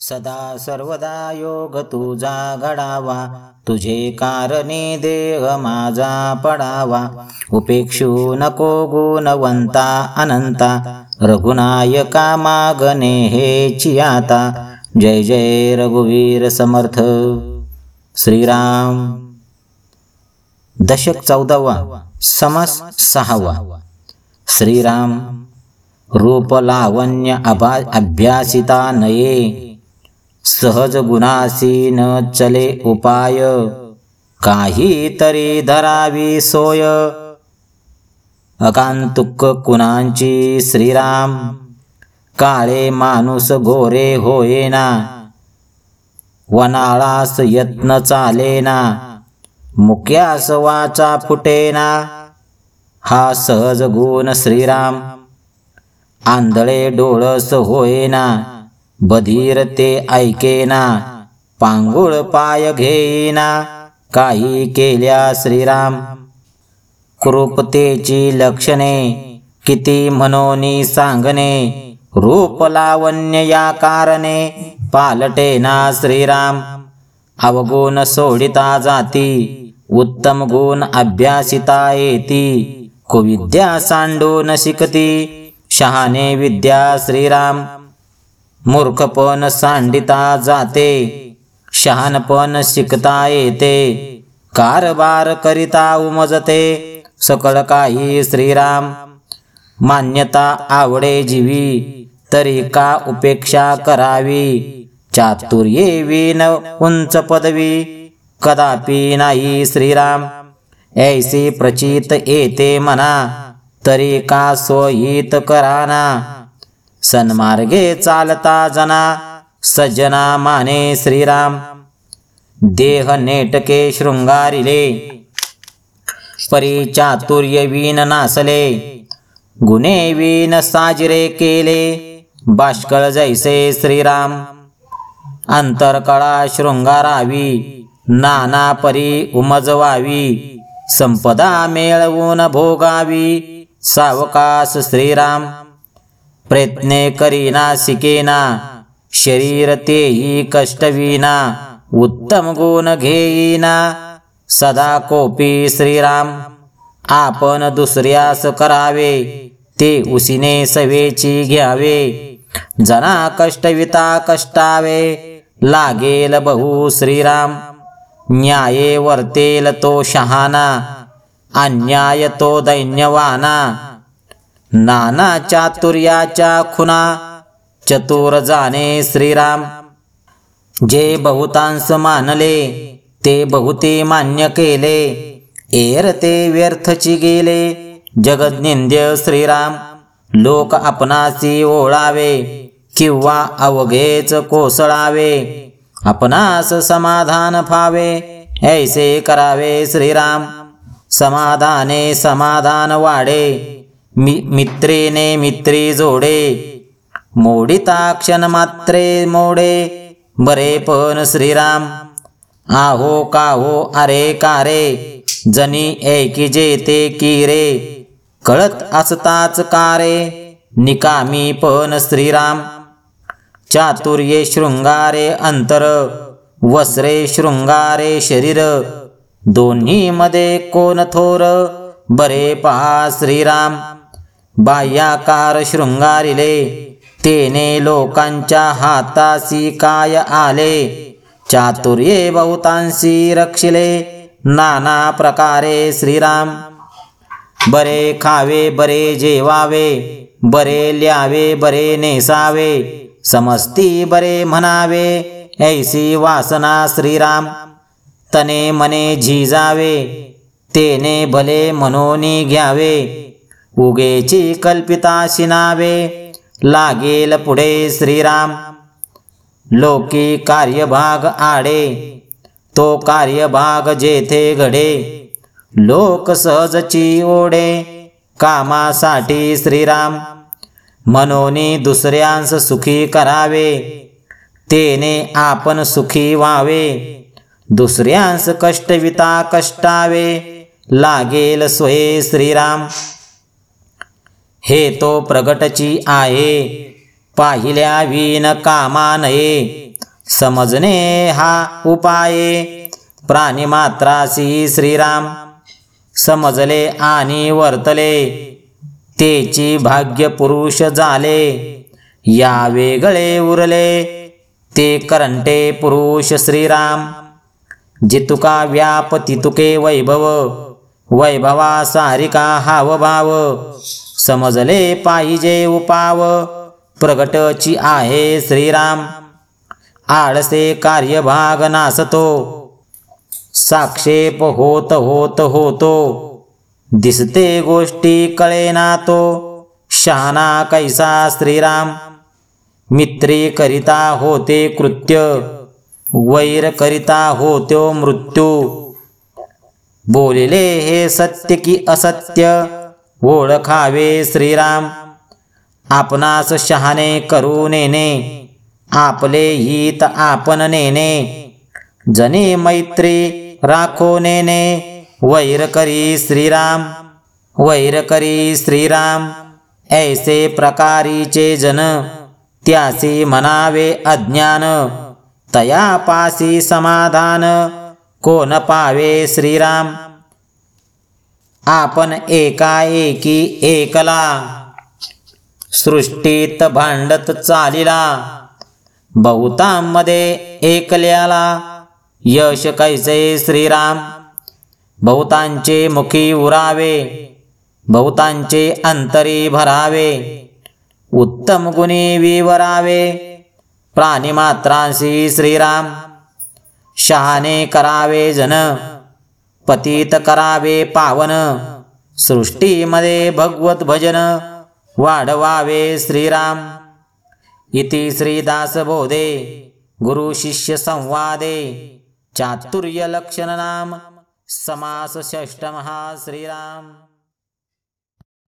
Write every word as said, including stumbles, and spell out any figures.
सदा सर्वदा योग तुझा घडावा, तुझे कारणे देह माझा पडावा. उपेक्षू नको गुणवंता अनंता, रघुनायका मागणे हेची आता. जय जय रघुवीर समर्थ. श्रीराम. दशक चौदावा, समास सहावा. श्रीराम. रूप लावण्य अभा अभ्यासिता नये, सहज गुणासी न चले उपाय. काहीतरी धरावी सोय, अकांतुक कुणांची श्रीराम. काळे माणूस गोरे होईना, वनाळास यत्न चालेना. मुक्यास वाचा फुटेना, हा सहज गुण श्रीराम. आंधळे डोळस होईना, बधीर ते ऐकेना. पांगुळ पाय घेईना, काही केल्या श्रीराम. कृपतेची लक्षणे किती म्हणोनी सांगणे. रूप लावण्य या कारणे, पालटेना श्रीराम. अवगुण सोडिता जाती, उत्तम गुण अभ्यासिता येती. कुविद्या सांडून शिकती, शहाणे विद्या श्रीराम. मूर्खपण सांडिता जाते, शहाणपण शिकता येते. कारभार करिता उमजते, सकळ काही श्रीराम. मान्यता आवडे जीवी, तरी का उपेक्षा करावी. चातुर्ये विन उंच पदवी, कदापि नाही श्रीराम. ऐसी प्रचित येते मना, तरी का सोयीत कराना. सन्मार्गे चालता जना, सज्जना माने श्रीराम. देह नेटके शृंगारिले, परी चातुर्य विन नासले. गुणे विन साजरे केले, बाष्कळ जैसे श्रीराम. अंतरकळा शृंगारावी, नाना परी उमजवावी. संपदा मेळवून भोगावी, सावकाश श्रीराम. प्रयत्ने करीना शिकेना, शरीर तेही कष्टविना. उत्तम गुण घेईना, सदा कोपी श्रीराम. आपण दुसऱ्यास करावे, ते उसीने सवेची घ्यावे. जना कष्टविता कष्टावे, लागेल बहु श्रीराम. न्याये वर्तेल तो शहाना, अन्याय तो दैन्यवाना. नाना चातुर्याच्या खुना, चतुर जाणे श्रीराम. जे बहुतांश मानले, ते बहुते मान्य केले. एर ते व्यर्थची गेले, जगद्निंद्य श्रीराम. लोक आपणासी ओळावे, किंवा अवघेच कोसळावे. आपणास समाधान फावे, ऐसे करावे श्रीराम. समाधाने समाधान वाढे, मि मित्रेने मित्री जोडे. मोडिता क्षण मात्रे मोडे, बरे पण श्रीराम. आहो काहो अरे कारे, जनी ऐकी जेते की रे. कळत असताच कारे, निकामी पण श्रीराम. चातुर्ये शृंगारे अंतर, वस्त्रे शृंगारे शरीर. दोन्ही मध्ये कोण थोर, बरे पहा श्रीराम. बाह्याकार शृंगारिले, तेने लोकांच्या हातासी काय आले. चातुर्ये बहुतांशी रक्षिले, नाना प्रकारे श्रीराम. बरे खावे बरे जेवावे, बरे ल्यावे बरे नेसावे. समस्ती बरे म्हणावे, ऐसी वासना श्रीराम. तने मने झिजावे, तेने भले म्हणोनी घ्यावे. उगेची कल्पिता शिनावे, लागेल पुढे श्रीराम. लोकी कार्यभाग आडे, तो कार्यभाग जेथे घडे. लोक सहजची ओढे, कामासाठी श्रीराम. मनोनी दुसऱ्यांस सुखी करावे, तेने आपण सुखी व्हावे. दुसऱ्यांस कष्टविता कष्टावे, लागेल सोये श्रीराम. हे तो प्रगटची आहे, पाहिल्या विन कामा नये. समजणे हा उपाये प्राणिमात्रासी श्रीराम समजले आणि वर्तले तेची भाग्य पुरुष झाले या वेगळे उरले ते करंटे पुरुष श्रीराम जितुका व्याप तितुके वैभव वैभवा सारिका हावभाव समजले पाहिजे उपाव प्रगटची आहे श्रीराम आळसे कार्यभाग नासतो साक्षेप होत होत होतो दिसते गोष्टी कळेना तो शहाणा कैसा श्रीराम मित्री करिता होते कृत्य वैर करिता होत्यो मृत्यू बोलिले हे सत्य की असत्य ओळखावे श्रीराम आपणास शहाणे करू नेने आपले हित आपण नेने जने मैत्री राखो नेने वैर करी श्रीराम वैर करी श्रीराम ऐसे प्रकारीचे जन त्यासी म्हणावे अज्ञान तयापासी समाधान कोण पावे श्रीराम आपण एकाएकी एकला सृष्टीत भांडत चालिला बहुतांमध्ये एकल्याला यश कैसे श्रीराम बहुतांचे मुखी उरावे बहुतांचे अंतरी भरावे उत्तम गुणी विवरावे प्राणिमात्रांसी श्रीराम शहाणे करावे जन पतित करावे पावन सृष्टीमध्ये भगवत भजन वाढवावे श्रीराम इति श्रीदासबोधे गुरु शिष्य संवादे चातुर्य लक्षण नाम समास षष्ठमः श्रीराम।